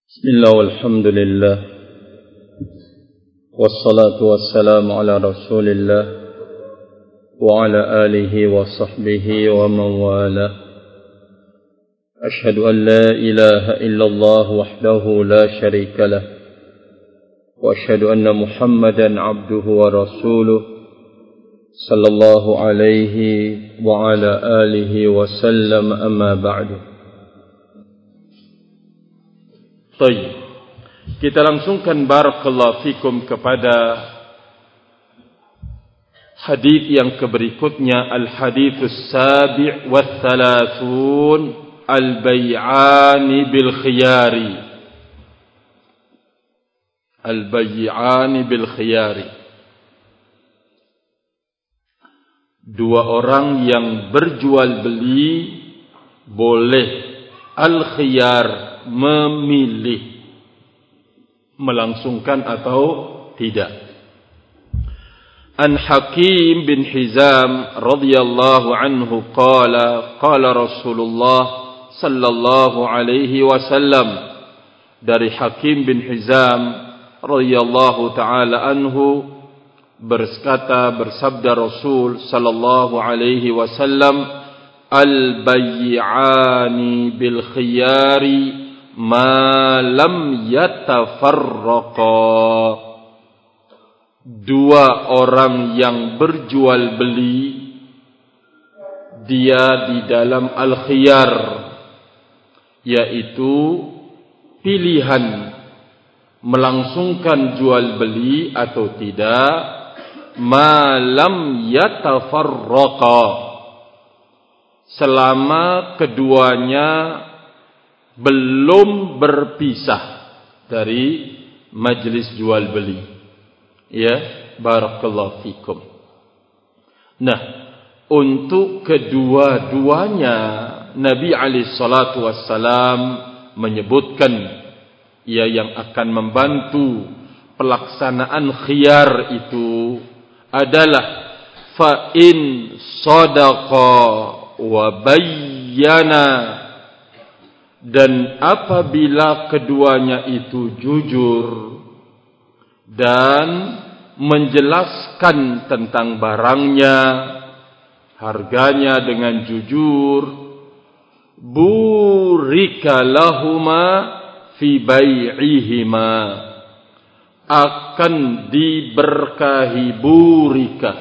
Bismillah walhamdulillah wassalatu wassalamu ala rasulillah wa ala alihi wa sahbihi wa man wala. Ashhadu an la ilaha illallah wahdahu la sharika lah wa ashhadu anna Muhammadan abduhu wa rasuluh sallallahu alaihi wa ala alihi wa sallam, amma ba'du. Baik, kita langsungkan barakallahu fikum kepada hadis yang keberikutnya, al-haditsus sabi' wa thalathun, al-bay'ani bil khiyari. Al-bay'ani bil khiyari. Dua orang yang berjual beli boleh al-khiyar, memilih, melangsungkan atau tidak. An Hakim bin Hizam radhiyallahu anhu qala Rasulullah sallallahu alaihi wasallam. Dari Hakim bin Hizam radhiyallahu taala anhu bersabda Rasul sallallahu alaihi wasallam, al-bay'ani bil khiyari ma lam yatafarraqa. Dua orang yang berjual beli, dia di dalam al-khiyar, yaitu pilihan melangsungkan jual beli atau tidak, ma lam yatafarraqa, selama keduanya belum berpisah dari majlis jual beli. Ya, barakallahu fikum. Nah, untuk kedua-duanya Nabi alaihi salatu wassalam menyebutkan yang akan membantu pelaksanaan khiyar itu adalah fa in sadaqa wa bayyana, dan apabila keduanya itu jujur dan menjelaskan tentang barangnya, harganya dengan jujur, burika lahuma fi bai'ihima, akan diberkahi, burika,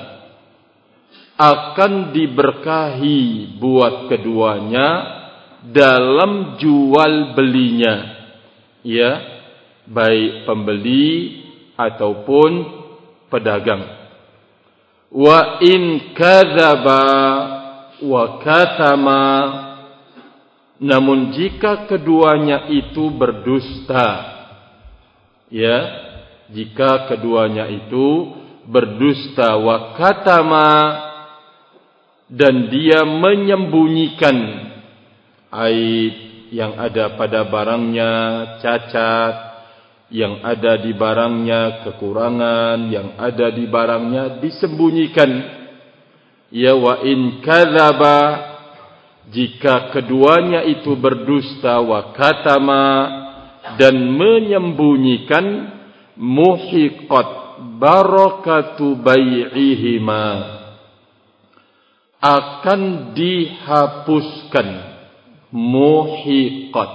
akan diberkahi buat keduanya dalam jual belinya, ya, baik pembeli ataupun pedagang. Wa in kadzaba wa katama, namun jika keduanya itu berdusta, ya, jika keduanya itu berdusta, wa katama, dan dia menyembunyikan aib yang ada pada barangnya, cacat yang ada di barangnya, kekurangan yang ada di barangnya disembunyikan. Ya, wa in kadzaba, jika keduanya itu berdusta, wa katama, dan menyembunyikan, muhiqat barakatu bai'ihima, akan dihapuskan, muhiqat,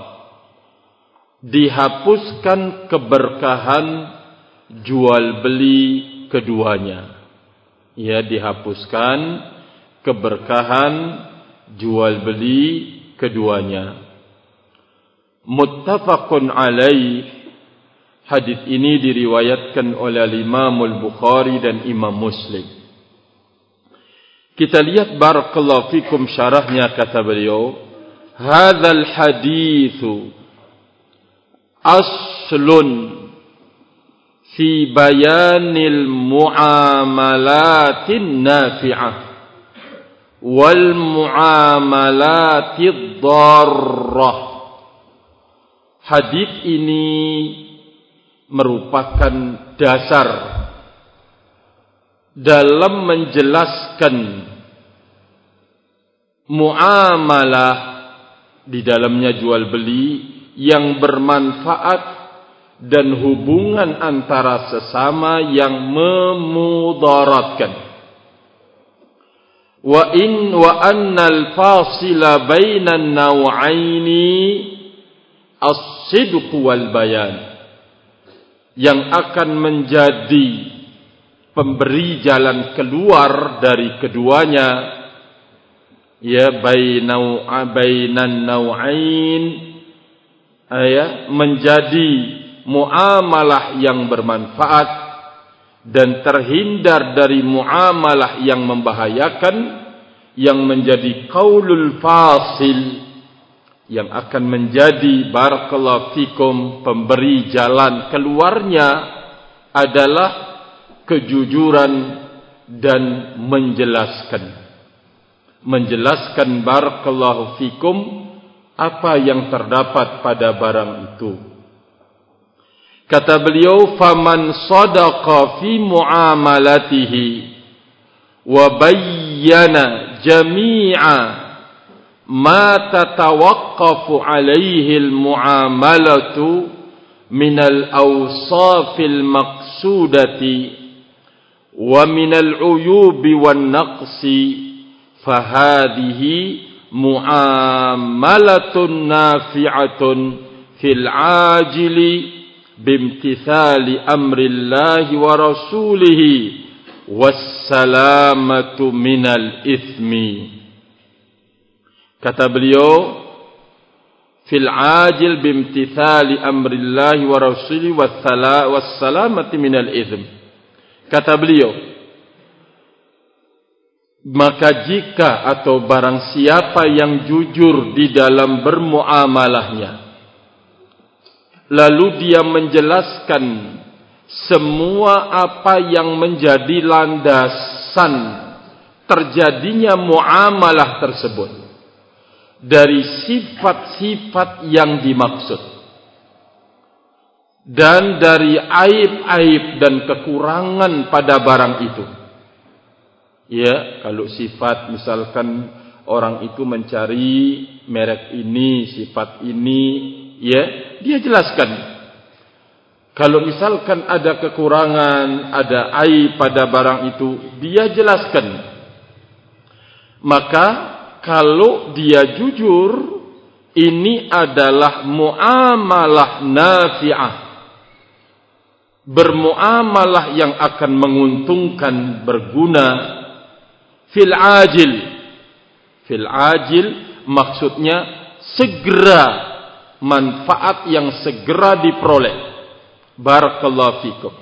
dihapuskan keberkahan jual beli keduanya. Ya, dihapuskan keberkahan jual beli keduanya. Muttafaqun alaih. Hadis ini diriwayatkan oleh Imam Al-Bukhari dan Imam Muslim. Kita lihat barakallahu fikum syarahnya, kata beliau, hadzal haditsu aslun fi bayanil muamalatin nafi'ah wal muamalatid dharrah. Hadis ini merupakan dasar dalam menjelaskan muamalah, di dalamnya jual beli, yang bermanfaat dan hubungan antara sesama yang memudaratkan. Wa annal fasila bainan naw'aini as-sidq wal bayan, yang akan menjadi pemberi jalan keluar dari keduanya, ya, bainan naw'ain, ya, menjadi muamalah yang bermanfaat dan terhindar dari muamalah yang membahayakan, yang menjadi qaulul fasil, yang akan menjadi barakallahu fikum pemberi jalan keluarnya adalah kejujuran dan menjelaskan barakallahu fikum apa yang terdapat pada barang itu. Kata beliau, faman sadaqa fi muamalatihi wa bayyana jami'a ma tatawaqqafu alayhi al-muamalatu min al-awsaf al-maqsudati wa min al-uyubi wan-naqsi, fahadhihi muamalatun nafi'atun fil ajili bimtithali amrillahi wa rasulihi wassalamatu minal ithmi. Kata beliau, fil ajil bimtithali amrillahi wa rasulihi wassalamatu minal ithmi. Kata beliau, maka jika atau barang siapa yang jujur di dalam bermuamalahnya, lalu dia menjelaskan semua apa yang menjadi landasan terjadinya muamalah tersebut dari sifat-sifat yang dimaksud dan dari aib-aib dan kekurangan pada barang itu. Ya, kalau sifat misalkan orang itu mencari merek ini, sifat ini, ya, dia jelaskan. Kalau misalkan ada kekurangan, ada aib pada barang itu, dia jelaskan. Maka kalau dia jujur, ini adalah muamalah nafi'ah, bermuamalah yang akan menguntungkan, berguna. Fil ajil maksudnya segera, manfaat yang segera diperoleh. Barakallahu fikum.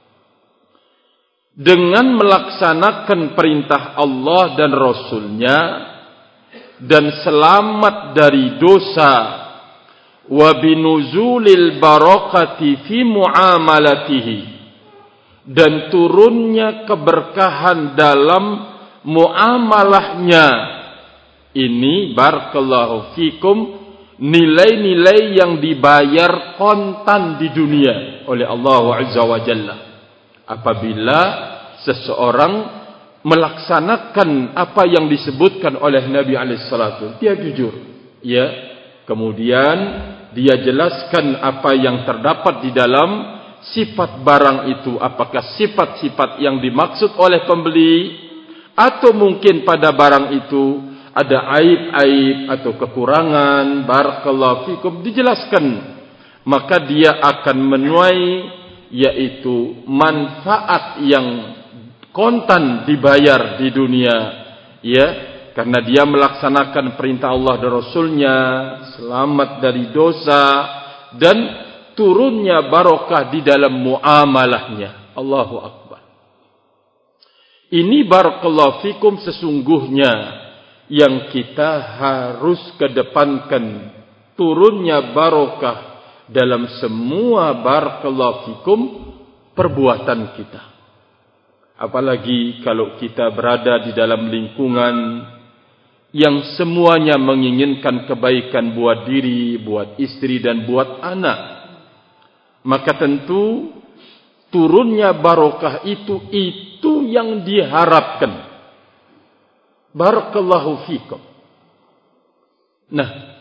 Dengan melaksanakan perintah Allah dan Rasulnya dan selamat dari dosa, wa binuzulil barakati fi muamalatihi, dan turunnya keberkahan dalam muamalahnya. Ini barakallahu fikum nilai-nilai yang dibayar kontan di dunia oleh Allah Azza wa Jalla apabila seseorang melaksanakan apa yang disebutkan oleh Nabi alaihi salatu, dia jujur, ya, kemudian dia jelaskan apa yang terdapat di dalam sifat barang itu, apakah sifat-sifat yang dimaksud oleh pembeli atau mungkin pada barang itu ada aib-aib atau kekurangan, barakallahu fikum, dijelaskan. Maka dia akan menuai yaitu manfaat yang kontan dibayar di dunia, ya, karena dia melaksanakan perintah Allah dan Rasulnya, selamat dari dosa, dan turunnya barokah di dalam muamalahnya. Allahu Akbar. Ini barakallahu fikum sesungguhnya yang kita harus kedepankan, turunnya barokah dalam semua barakallahu fikum perbuatan kita. Apalagi kalau kita berada di dalam lingkungan yang semuanya menginginkan kebaikan buat diri, buat istri dan buat anak, maka tentu turunnya barokah itu yang diharapkan. Barakallahu fikum. Nah,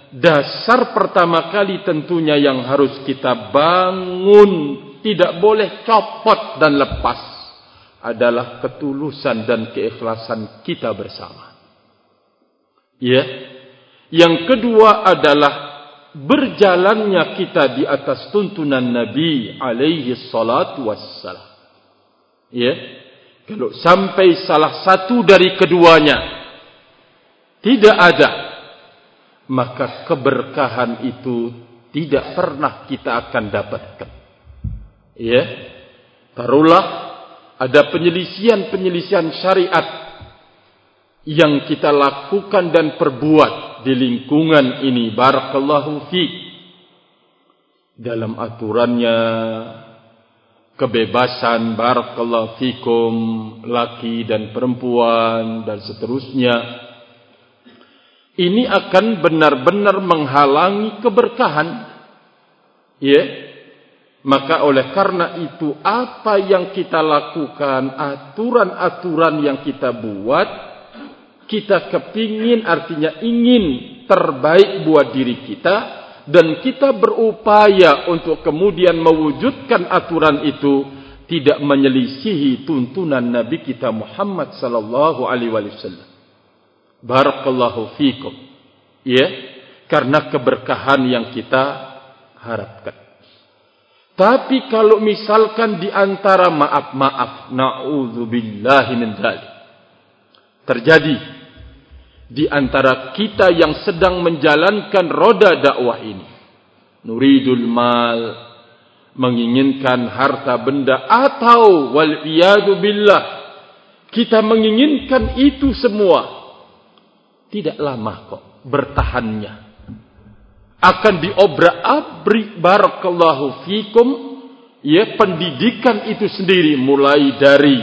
dasar pertama kali tentunya yang harus kita bangun, tidak boleh copot dan lepas, adalah ketulusan dan keikhlasan kita bersama. Ya. Yang kedua adalah berjalannya kita di atas tuntunan Nabi alaihi salatu wassalam. Ya. Kalau sampai salah satu dari keduanya tidak ada, maka keberkahan itu tidak pernah kita akan dapatkan. Ya. Taruhlah ada penyelisihan syariat yang kita lakukan dan perbuat di lingkungan ini, barakallahu fiik, dalam aturannya kebebasan, barakallahu fikum, laki dan perempuan dan seterusnya, ini akan benar-benar menghalangi keberkahan. Ya. Maka oleh karena itu, apa yang kita lakukan, aturan-aturan yang kita buat, kita kepingin, artinya ingin terbaik buat diri kita, dan kita berupaya untuk kemudian mewujudkan aturan itu tidak menyelisihi tuntunan Nabi kita Muhammad sallallahu alaihi wasallam. Barakallahu fikum. Ya, karena keberkahan yang kita harapkan. Tapi kalau misalkan di antara maaf, na'udzubillahi min dzalik, terjadi di antara kita yang sedang menjalankan roda dakwah ini, nuridul mal, menginginkan harta benda, atau wal iyadu billah, kita menginginkan itu semua, tidak lama kok bertahannya. Akan diobrak-abrik, barakallahu fikum, ya, pendidikan itu sendiri, mulai dari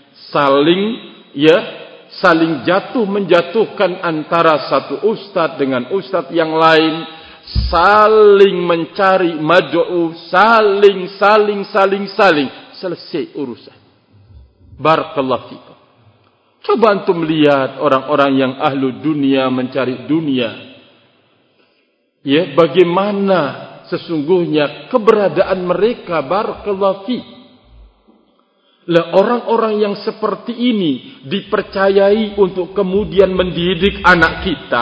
saling jatuh menjatuhkan antara satu ustaz dengan ustaz yang lain, saling mencari mad'u, saling, selesai urusan. Barakallahu fikum. Coba antum lihat orang-orang yang ahlu dunia mencari dunia. Ya, bagaimana sesungguhnya keberadaan mereka, barakallahu fi. Lah, orang-orang yang seperti ini dipercayai untuk kemudian mendidik anak kita?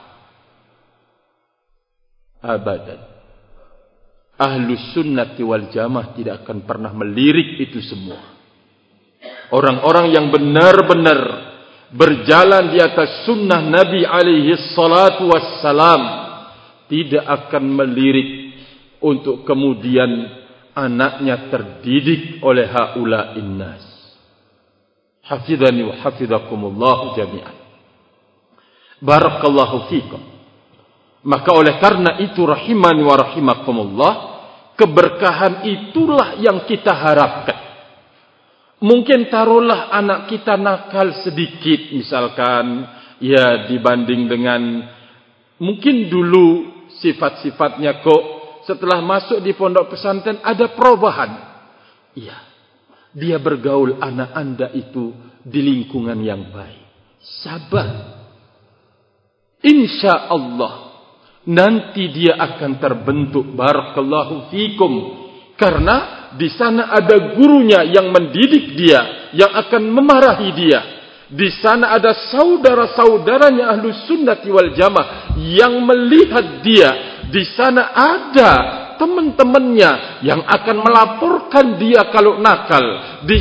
Abadan. Ahlus sunnati wal jamaah tidak akan pernah melirik itu semua. Orang-orang yang benar-benar berjalan di atas sunnah Nabi alaihi salatu wassalam tidak akan melirik untuk kemudian anaknya terdidik oleh haula'in nas. Hafidhani wa hafidhakumullah jami'an. Barakallahu fikum. Maka oleh karena itu, rahimani wa rahimakumullah, keberkahan itulah yang kita harapkan. Mungkin taruhlah anak kita nakal sedikit, misalkan, ya, dibanding dengan mungkin dulu sifat-sifatnya kok setelah masuk di pondok pesantren ada perubahan. Iya, dia bergaul anak anda itu di lingkungan yang baik. Sabar. Insya Allah nanti dia akan terbentuk, barakallahu fikum, karena di sana ada gurunya yang mendidik dia, yang akan memarahi dia. Di sana ada saudara-saudaranya ahlus sunnati wal jamaah yang melihat dia. Di sana ada teman-temannya yang akan melaporkan dia kalau nakal. Di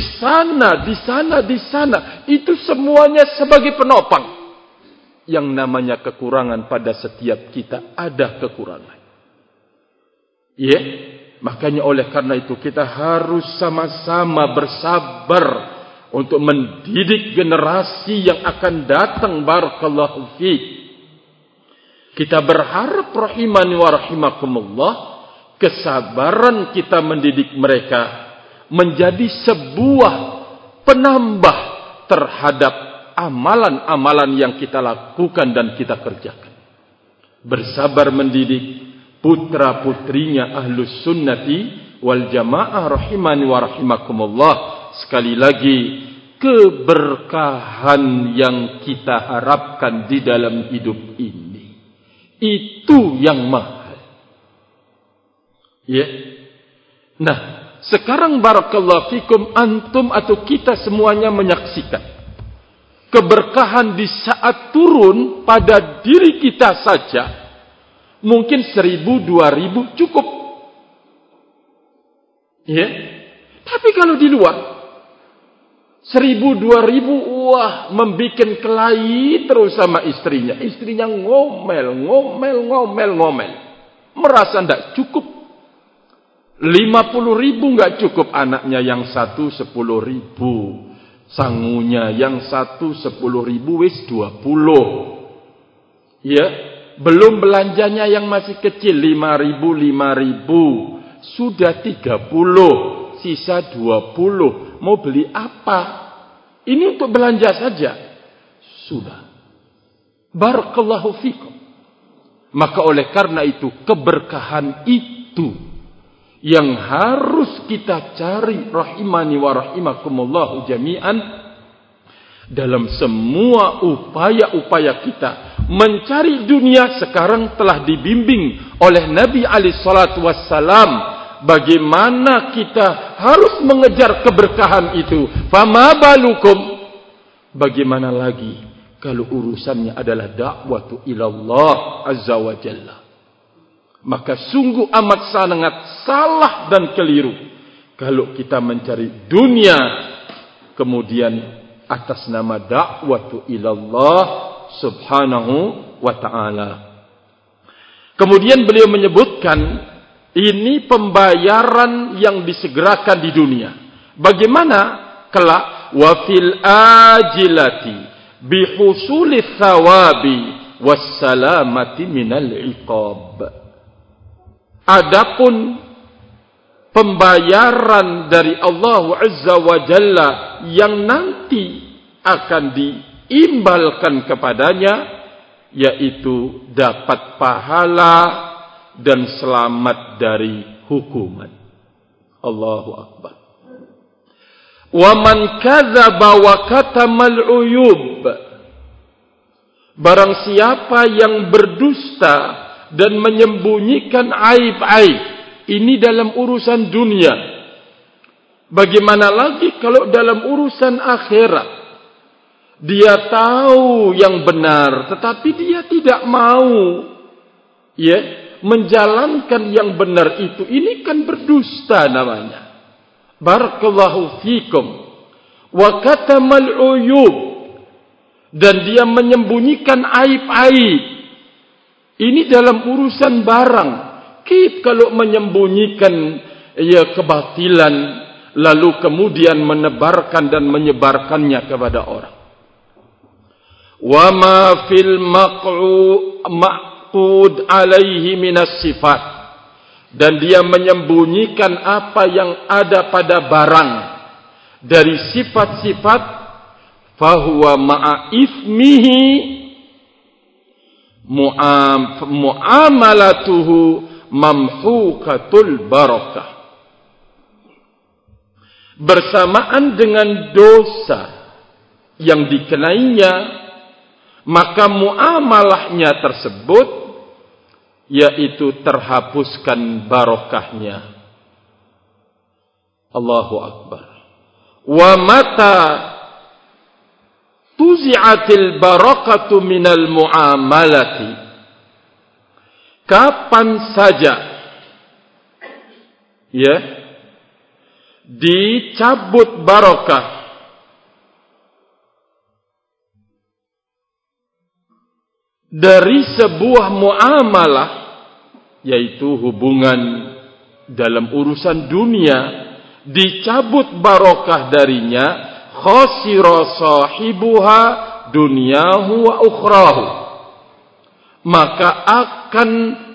sana. Itu semuanya sebagai penopang. Yang namanya kekurangan pada setiap kita, ada kekurangan. Ya, makanya oleh karena itu kita harus sama-sama bersabar untuk mendidik generasi yang akan datang, barakallahu fiik. Kita berharap, rahimani wa rahimakumullah, kesabaran kita mendidik mereka menjadi sebuah penambah terhadap amalan-amalan yang kita lakukan dan kita kerjakan. Bersabar mendidik putra-putrinya ahlus sunnati wal jamaah, rahimani wa rahimakumullah. Sekali lagi, keberkahan yang kita harapkan di dalam hidup ini Itu yang mahal. Ya. Nah, sekarang barakallahu fikum, antum atau kita semuanya menyaksikan keberkahan di saat turun pada diri kita saja. Mungkin 1.000, 2.000 cukup. Ya. Tapi kalau di luar 1.000, 2.000, wah, membikin kelahi terus sama istrinya. Istrinya ngomel. Merasa tidak cukup. 50.000 enggak cukup, anaknya yang satu 10.000. Sangunya yang satu 10.000 wis 20. Ya, belum belanjanya yang masih kecil 5.000. Sudah 30, sisa 20. Mau beli apa? Ini untuk belanja saja. Sudah. Barakallahu fikum. Maka oleh karena itu, keberkahan itu yang harus kita cari, rahimani wa rahimakumullahu jami'an, dalam semua upaya-upaya kita mencari dunia. Sekarang telah dibimbing oleh Nabi alaihi salatu wassalam bagaimana kita harus mengejar keberkahan itu. Fama balukum, bagaimana lagi kalau urusannya adalah dakwatu ilallah azza wa jalla. Maka sungguh amat sangat salah dan keliru kalau kita mencari dunia kemudian atas nama dakwatu ilallah subhanahu wa ta'ala. Kemudian beliau menyebutkan ini pembayaran yang disegerakan di dunia. Bagaimana kelak? Wa fil ajilati bihusulis thawabi wassalamati minal iqab. Adapun pembayaran dari Allah Azza wa Jalla yang nanti akan diimbalkan kepadanya, yaitu dapat pahala dan selamat dari hukuman. Allahu Akbar. Wa man kadzaba wa katamal uyub, barang siapa yang berdusta dan menyembunyikan aib-aib, ini dalam urusan dunia. Bagaimana lagi kalau dalam urusan akhirat? Dia tahu yang benar, tetapi dia tidak mau menjalankan yang benar itu. Ini kan berdusta namanya. Barakallahu fikum. Wa katamal uyub, dan dia menyembunyikan aib-aib. Ini dalam urusan barang. Kalau menyembunyikan kebatilan, lalu kemudian menebarkan dan menyebarkannya kepada orang. Wa ma fil maq'ud alaihi minas sifat, dan dia menyembunyikan apa yang ada pada barang dari sifat-sifat, fahuwa ma'a ismihi mu'amalatuhu mamhukatul barakah. Bersamaan dengan dosa yang dikenainya, maka muamalahnya tersebut yaitu terhapuskan barakahnya. Allahu Akbar. Wa mata tuzi'atil barakatu minal muamalati, kapan saja dicabut barakah dari sebuah muamalah, yaitu hubungan dalam urusan dunia, dicabut barakah darinya, khasira sahibuha dunyahu wa ukhrahu, maka akan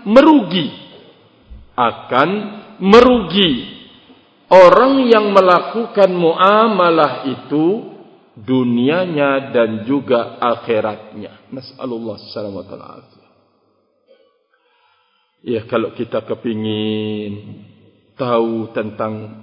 merugi orang yang melakukan muamalah itu, dunianya dan juga akhiratnya. Nas'alullah salamata wal afiyah. Ya, kalau kita kepingin tahu tentang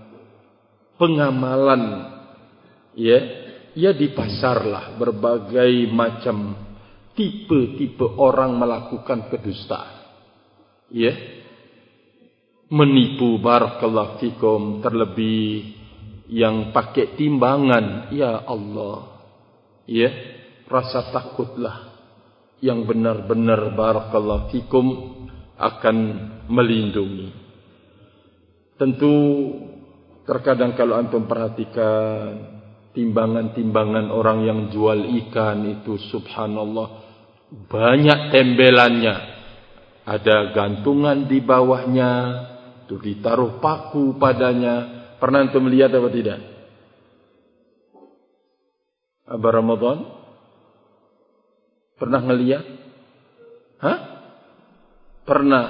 pengamalan, ya di pasarlah berbagai macam tipe-tipe orang melakukan kedustaan. Ya. Menipu, barakallahu fikum, terlebih yang pakai timbangan. Ya Allah. Ya, rasa takutlah yang benar-benar barakallahu fikum akan melindungi. Tentu terkadang kalau antum perhatikan timbangan-timbangan orang yang jual ikan itu, subhanallah, banyak tembelannya. Ada gantungan di bawahnya, itu ditaruh paku padanya. Pernah antum melihat apa tidak? Aba Ramadan? Pernah ngelihat? Hah? Pernah.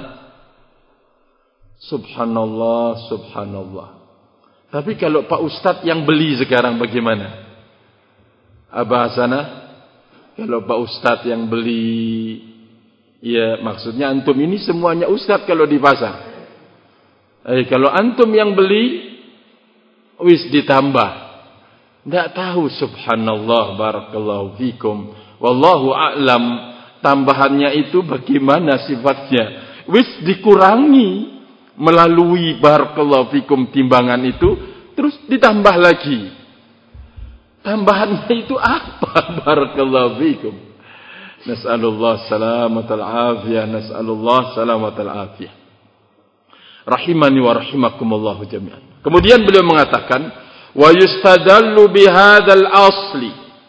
Subhanallah, subhanallah. Tapi kalau Pak Ustadz yang beli sekarang bagaimana? Aba Hasanah? Kalau Pak Ustadz yang beli, ya maksudnya antum ini semuanya Ustadz kalau di pasar. Kalau antum yang beli, wis ditambah. Tidak tahu, subhanallah, barakallahu fikum. Wallahu a'lam, tambahannya itu bagaimana sifatnya. Wis dikurangi melalui barakallahu fikum timbangan itu, terus ditambah lagi. Tambahannya itu apa? Barakallahu fikum. Nas'alullah salamatal afiyah, nas'alullah salamatal afiyah. Rahimani wa rahimakumullah jami'an. Kemudian beliau mengatakan, wa yustadallu bihadzal asli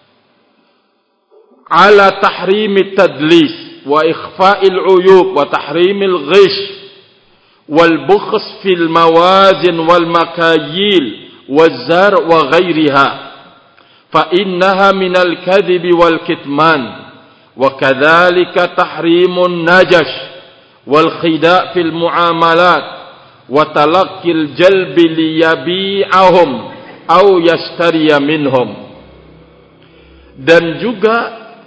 ala tahrimit tadlis wa ikhfa'il uyub wa tahrimil ghish wal bukhs fil mawazin wal makayil wal zar' wa ghairiha fa innaha minal kadhibi wal kitman wa kadzalika tahrimun najash wal khida' fil muamalat wa talaqqil jalbi liyabi'ahum aw yashtariya minhum. Dan juga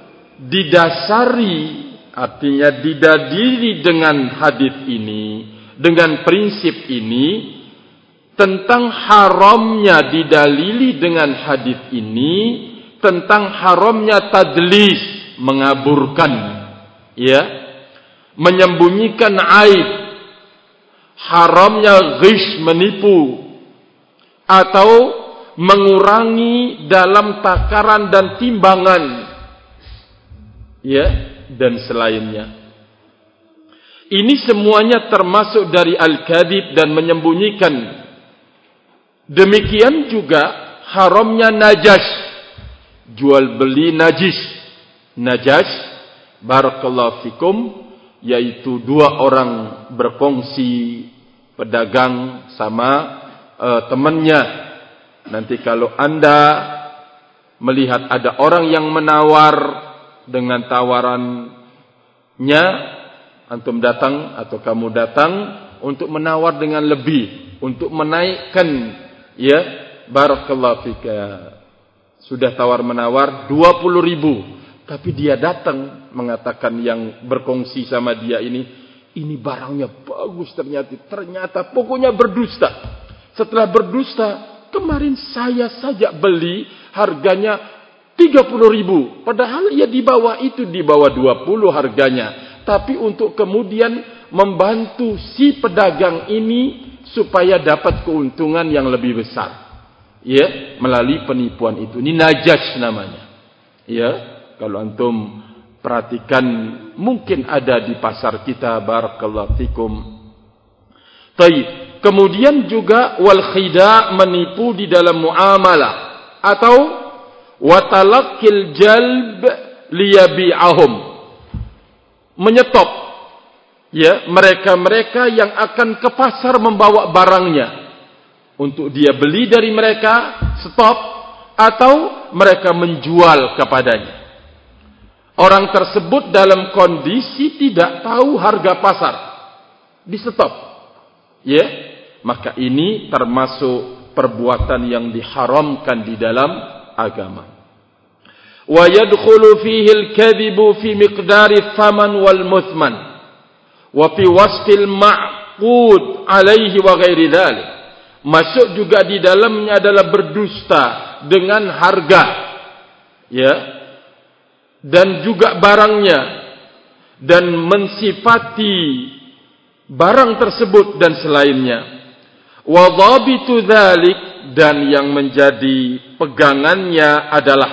didasari, artinya didadiri dengan hadis ini, dengan prinsip ini, tentang haramnya, didalili dengan hadis ini tentang haramnya tadlis, mengaburkan, ya, menyembunyikan aib, haramnya ghish, menipu, atau mengurangi dalam takaran dan timbangan, ya, dan selainnya. Ini semuanya termasuk dari al-kadhib dan menyembunyikan. Demikian juga haramnya najas, jual beli najis. Najas, barakallahu fikum, yaitu dua orang berkongsi, pedagang sama temannya. Nanti kalau anda melihat ada orang yang menawar dengan tawarannya, antum datang atau kamu datang untuk menawar dengan lebih, untuk menaikkan, ya, barakallahu fika. Sudah tawar menawar 20.000, tapi dia datang mengatakan yang berkongsi sama dia ini barangnya bagus, ternyata pokoknya berdusta. Setelah berdusta, kemarin saya saja beli harganya 30.000, padahal ya di bawah itu, di bawah 20 harganya. Tapi untuk kemudian membantu si pedagang ini supaya dapat keuntungan yang lebih besar, ya, melalui penipuan itu. Ini najas namanya. Ya, kalau antum perhatikan, mungkin ada di pasar kita, barakallahu fikum. Baik. Kemudian juga wal khida', menipu di dalam muamalah, atau watalaqqil jalb liyabi'ahum, menyetop, ya, mereka-mereka yang akan ke pasar membawa barangnya untuk dia beli dari mereka, stop, atau mereka menjual kepadanya. Orang tersebut dalam kondisi tidak tahu harga pasar, di stop, ya. Maka ini termasuk perbuatan yang diharamkan di dalam agama. Wa yadkhulu fihi al-kadhibu fi miqdari thaman wal muthman wa fi wasfil ma'qud alaihi wa ghairi dzalik. Masuk juga di dalamnya adalah berdusta dengan harga, ya, dan juga barangnya, dan mensifati barang tersebut dan selainnya. Wa dhabitu dzalik, dan yang menjadi pegangannya adalah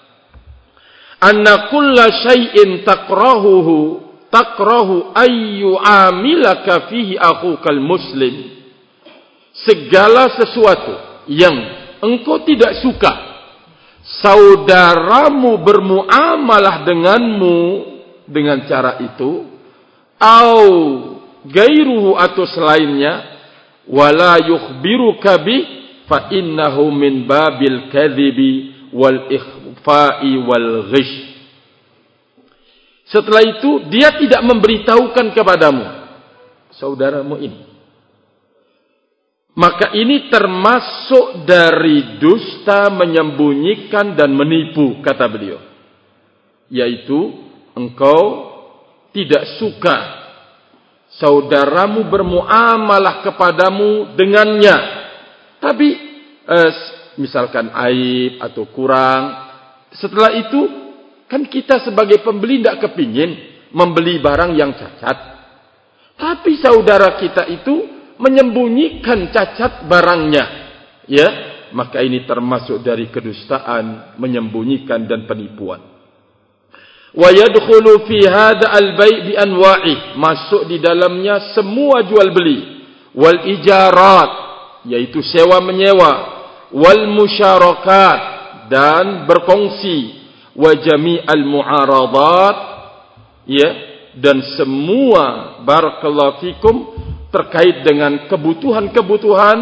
anna kulla syai'in takrahu ayyu amilaka fihi akhukal muslim. Segala sesuatu yang engkau tidak suka saudaramu bermuamalah denganmu dengan cara itu, au gairuhu, atau selainnya, wala yukhbiruka bi fa innahu min babil kadhibi wal ikhfa'i wal ghish. Setelah itu dia tidak memberitahukan kepadamu saudaramu ini, maka ini termasuk dari dusta, menyembunyikan dan menipu, kata beliau. Yaitu engkau tidak suka saudaramu bermuamalah kepadamu dengannya, tapi misalkan aib atau kurang. Setelah itu kan kita sebagai pembeli tidak kepingin membeli barang yang cacat, tapi saudara kita itu menyembunyikan cacat barangnya, ya, maka ini termasuk dari kedustaan, menyembunyikan dan penipuan. Wa yadkhulu fi hadha al-bai' bi anwa'i, masuk di dalamnya semua jual beli, wal ijarat, yaitu sewa menyewa, wal musyarakat, dan berkongsi, wa jami'al mu'aradat, ya, dan semua barakallahu fikum terkait dengan kebutuhan-kebutuhan,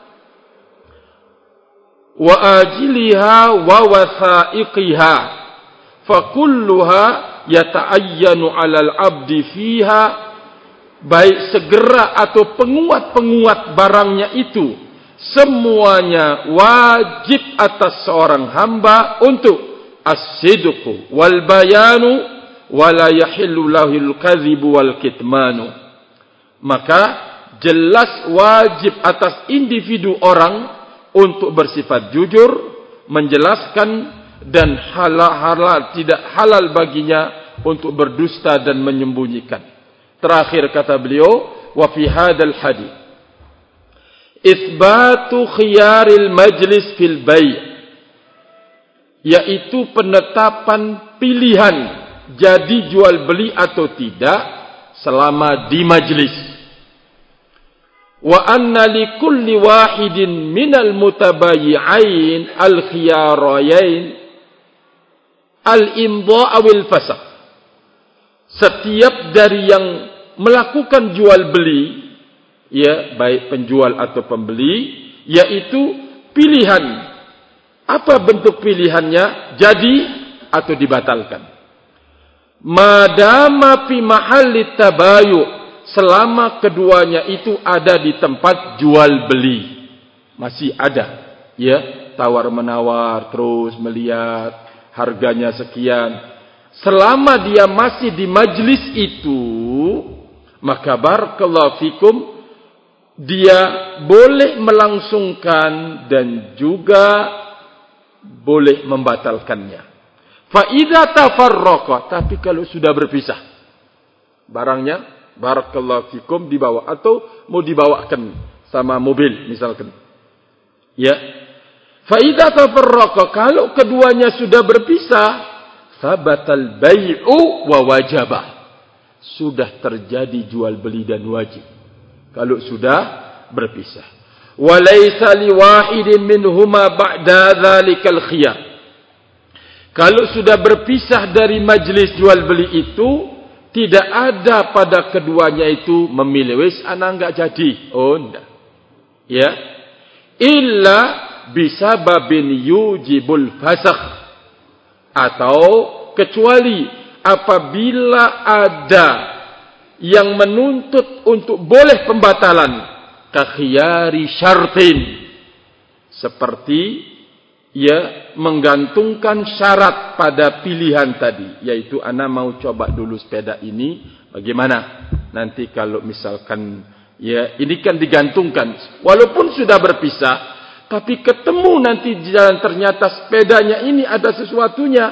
wa ajiliha wa wathaiqiha, fakulluha yata'ayyanu 'alal 'abdi fiha, baik segera atau penguat-penguat barangnya itu, semuanya wajib atas seorang hamba untuk as-sidqu wal bayanu wa la yahillu lahul kadhibu wal kitmanu. Maka jelas wajib atas individu orang untuk bersifat jujur, menjelaskan, dan halal tidak halal baginya untuk berdusta dan menyembunyikan. Terakhir kata beliau, wa fi hadzal hadits itsbatu khiyaril majlis fil bai', yaitu penetapan pilihan jadi jual beli atau tidak selama di majlis. Wa anna li kulli wahidin minal mutabayyi'ain al-khiyarayain al-imdha' awil fasakh. Setiap dari yang melakukan jual beli, ya, baik penjual atau pembeli, yaitu pilihan. Apa bentuk pilihannya? Jadi atau dibatalkan. Madama fi mahalli tabayu', selama keduanya itu ada di tempat jual beli, masih ada, ya, tawar menawar, terus melihat harganya sekian. Selama dia masih di majlis itu, maka barakallahu fikum, dia boleh melangsungkan dan juga boleh membatalkannya. Fa idza tafarraqa, tapi kalau sudah berpisah barangnya, barakallahu fikum, dibawa atau mau dibawakan sama mobil misalkan, ya, fa idza tafarraqa, kalau keduanya sudah berpisah, sabatal bai'u wa wajaba, sudah terjadi jual beli dan wajib kalau sudah berpisah. Wa laisa liwahidin minhuma ba'da dzalikal khiyar, kalau sudah berpisah dari majlis jual beli itu, tidak ada pada keduanya itu memilih, wis ana enggak jadi, oh enggak, ya, illa bisababin yujibul fasakh, atau kecuali apabila ada yang menuntut untuk boleh pembatalan, kakhiyari syartin, seperti, ya, menggantungkan syarat pada pilihan tadi, yaitu ana mau coba dulu sepeda ini, bagaimana nanti kalau misalkan, ya, ini kan digantungkan walaupun sudah berpisah, tapi ketemu nanti di jalan ternyata sepedanya ini ada sesuatunya,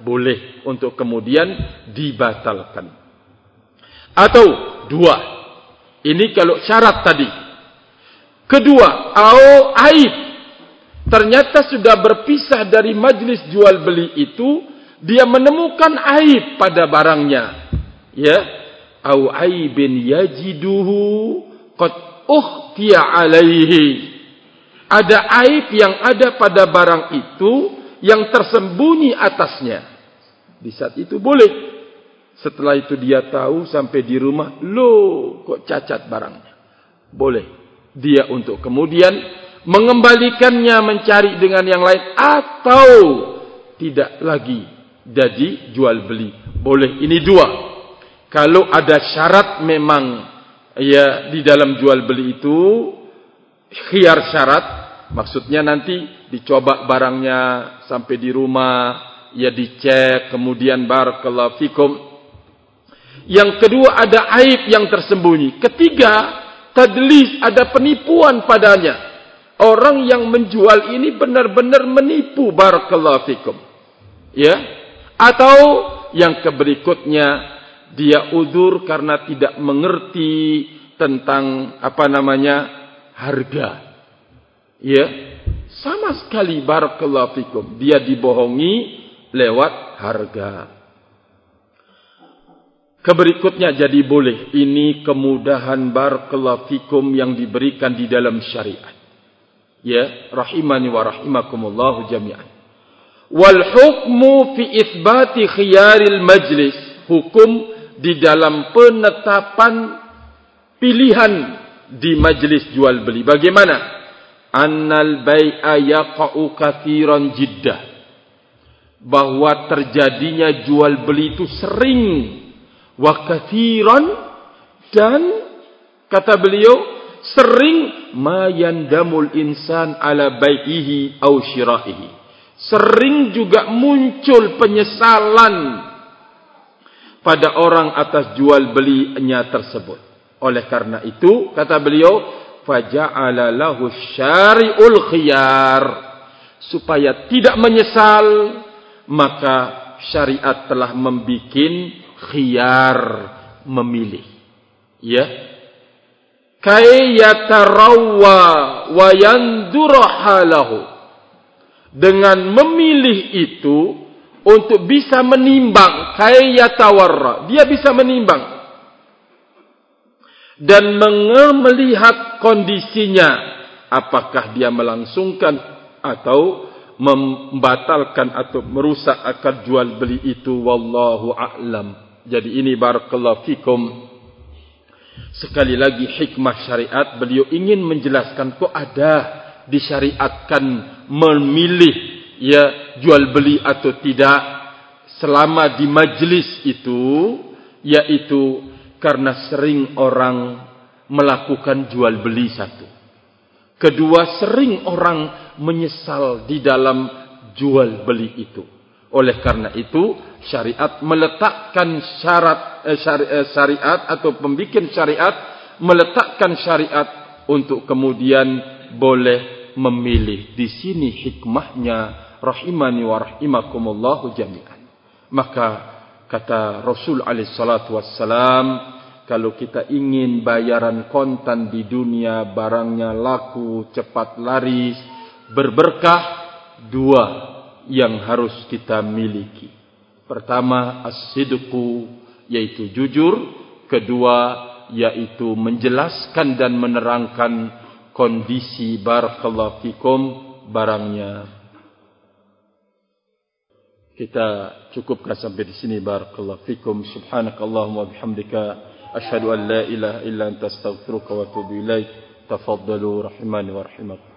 boleh untuk kemudian dibatalkan. Atau dua, ini kalau syarat tadi. Kedua, aib, ternyata sudah berpisah dari majlis jual beli itu, dia menemukan aib pada barangnya, ya, au aibin yajiduhu qad ukhtiya alaihi. Ada aib yang ada pada barang itu yang tersembunyi atasnya. Di saat itu boleh. Setelah itu dia tahu sampai di rumah, loh kok cacat barangnya. Boleh dia untuk kemudian mengembalikannya, mencari dengan yang lain, atau tidak lagi jadi jual beli. Boleh. Ini dua. Kalau ada syarat memang ya di dalam jual beli itu, khiyar syarat, maksudnya nanti dicoba barangnya sampai di rumah, ya dicek, kemudian barakallahu fikum. Yang kedua, ada aib yang tersembunyi. Ketiga, tadlis, ada penipuan padanya. Orang yang menjual ini benar-benar menipu, barakallahu fikum. Ya. Atau yang berikutnya, dia udzur karena tidak mengerti tentang harga. Ya. Sama sekali, barakallahu fikum, dia dibohongi lewat harga. Keberikutnya jadi boleh. Ini kemudahan barakallahu fikum yang diberikan di dalam syariat. Ya, rahimani wa rahimakumullah jami'an. Wal hukmu fi itsbati khiyaril majlis. Hukum di dalam penetapan pilihan di majlis jual beli. Bagaimana? Annal bai'a yaqa'u katsiran jiddah. Bahwa terjadinya jual beli itu sering, wa katsiran, dan kata beliau sering, ma yandamul insan ala bai'ihi aw syira'ihi. Sering juga muncul penyesalan pada orang atas jual belinya tersebut. Oleh karena itu, kata beliau, faja'ala lahu syari'ul khiyar, supaya tidak menyesal, maka syariat telah membikin khiyar, memilih. Ya. Kay yatarawwa wa yandura halahu. Dengan memilih itu untuk bisa menimbang, kay yatawarra, dia bisa menimbang dan melihat kondisinya, apakah dia melangsungkan atau membatalkan atau merusak akad jual beli itu, wallahu a'lam. Jadi ini barakallahu fikum, sekali lagi hikmah syariat, beliau ingin menjelaskan kok ada disyariatkan memilih ya jual beli atau tidak selama di majlis itu, yaitu karena sering orang melakukan jual beli satu. Kedua, sering orang menyesal di dalam jual beli itu. Oleh karena itu, syariat meletakkan syariat atau pembikin syariat meletakkan syariat untuk kemudian boleh memilih. Di sini hikmahnya, rahimani wa rahimakumullahu jami'an. Maka kata Rasul alaihi salatu wassalam, kalau kita ingin bayaran kontan di dunia, barangnya laku, cepat laris, berberkah, dua yang harus kita miliki. Pertama, as-sidqu, yaitu jujur. Kedua, yaitu menjelaskan dan menerangkan kondisi barakallahu fikum barangnya. Kita cukupkan sampai di sini, barakallahu fikum. Subhanakallahumma wa bihamdika, asyhadu an la ilaha illa anta astaghfiruka wa atubu ilaik. Tafaddalu rahimani wa rahimakum.